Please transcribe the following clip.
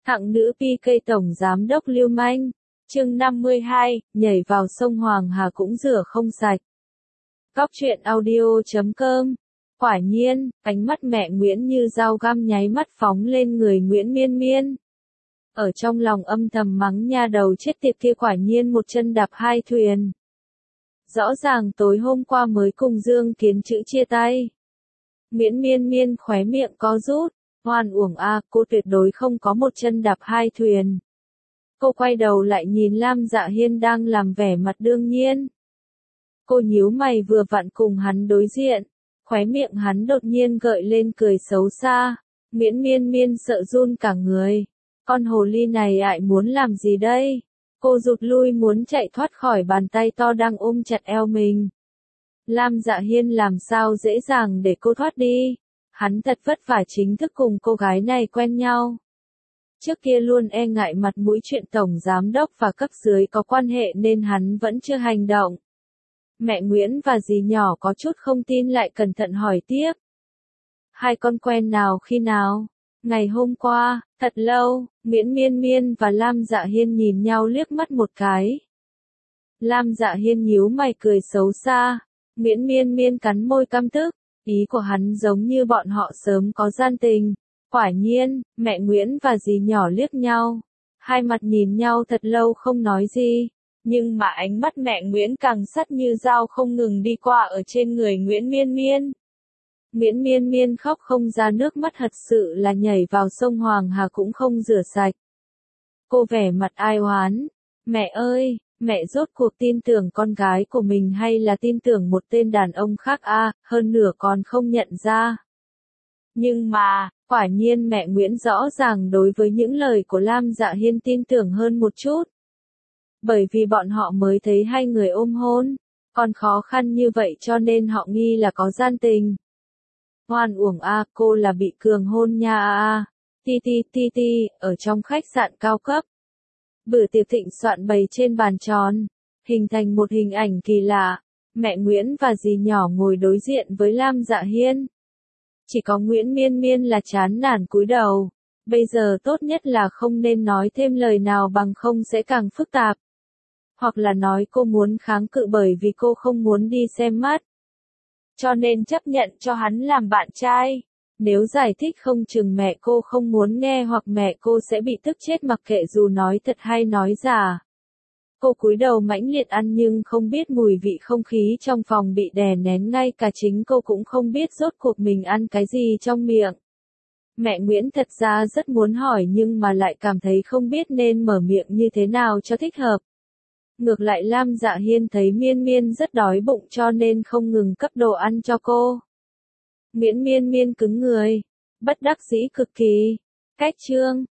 Hạng nữ PK tổng giám đốc lưu manh. Chương 52, nhảy vào sông Hoàng Hà cũng rửa không sạch. Góc truyện audio.com. Quả nhiên, ánh mắt mẹ Nguyễn như dao găm nháy mắt phóng lên người Nguyễn Miên Miên. Ở trong lòng âm thầm mắng nha đầu chết tiệt kia, quả nhiên một chân đạp hai thuyền. Rõ ràng tối hôm qua mới cùng Dương Kiến Chữ chia tay. Nguyễn Miên Miên khóe miệng co rút, oan uổng a, cô tuyệt đối không có một chân đạp hai thuyền. Cô quay đầu lại nhìn Lam Dạ Hiên đang làm vẻ mặt đương nhiên. Cô nhíu mày vừa vặn cùng hắn đối diện, khóe miệng hắn đột nhiên gợi lên cười xấu xa. Nguyễn Miên Miên sợ run cả người. Con hồ ly này lại muốn làm gì đây? Cô rụt lui muốn chạy thoát khỏi bàn tay to đang ôm chặt eo mình. Lam Dạ Hiên làm sao dễ dàng để cô thoát đi. Hắn thật vất vả chính thức cùng cô gái này quen nhau. Trước kia luôn e ngại mặt mũi chuyện tổng giám đốc và cấp dưới có quan hệ nên hắn vẫn chưa hành động. Mẹ Nguyễn và dì nhỏ có chút không tin lại cẩn thận hỏi tiếp. Hai con quen nào khi nào? Ngày hôm qua, thật lâu. Nguyễn Miên Miên và Lam Dạ Hiên nhìn nhau liếc mắt một cái. Lam Dạ Hiên nhíu mày cười xấu xa. Nguyễn Miên Miên cắn môi căm tức. Ý của hắn giống như bọn họ sớm có gian tình. Quả nhiên, mẹ Nguyễn và dì nhỏ liếc nhau. Hai mặt nhìn nhau thật lâu không nói gì. Nhưng mà ánh mắt mẹ Nguyễn càng sắt như dao không ngừng đi qua ở trên người Nguyễn Miên Miên. Nguyễn Miên Miên khóc không ra nước mắt, thật sự là nhảy vào sông Hoàng Hà cũng không rửa sạch. Cô vẻ mặt ai oán. Mẹ ơi, mẹ rốt cuộc tin tưởng con gái của mình hay là tin tưởng một tên đàn ông khác a, hơn nửa còn không nhận ra. Nhưng mà, quả nhiên mẹ Nguyễn rõ ràng đối với những lời của Lam Dạ Hiên tin tưởng hơn một chút. Bởi vì bọn họ mới thấy hai người ôm hôn, còn khó khăn như vậy cho nên họ nghi là có gian tình. Oan uổng a, cô là bị cường hôn nha a. Ti, ở trong khách sạn cao cấp. Bữa tiệc thịnh soạn bày trên bàn tròn, hình thành một hình ảnh kỳ lạ. Mẹ Nguyễn và dì nhỏ ngồi đối diện với Lam Dạ Hiên. Chỉ có Nguyễn Miên Miên là chán nản cúi đầu. Bây giờ tốt nhất là không nên nói thêm lời nào bằng không sẽ càng phức tạp. Hoặc là nói cô muốn kháng cự bởi vì cô không muốn đi xem mắt. Cho nên chấp nhận cho hắn làm bạn trai. Nếu giải thích không chừng mẹ cô không muốn nghe hoặc mẹ cô sẽ bị tức chết mặc kệ dù nói thật hay nói giả. Cô cúi đầu mãnh liệt ăn nhưng không biết mùi vị không khí trong phòng bị đè nén, ngay cả chính cô cũng không biết rốt cuộc mình ăn cái gì trong miệng. Mẹ Nguyễn thật ra rất muốn hỏi nhưng mà lại cảm thấy không biết nên mở miệng như thế nào cho thích hợp. Ngược lại Lam Dạ Hiên thấy Miên Miên rất đói bụng cho nên không ngừng cấp đồ ăn cho cô. Nguyễn Miên Miên cứng người, bất đắc dĩ cực kỳ. Cách chương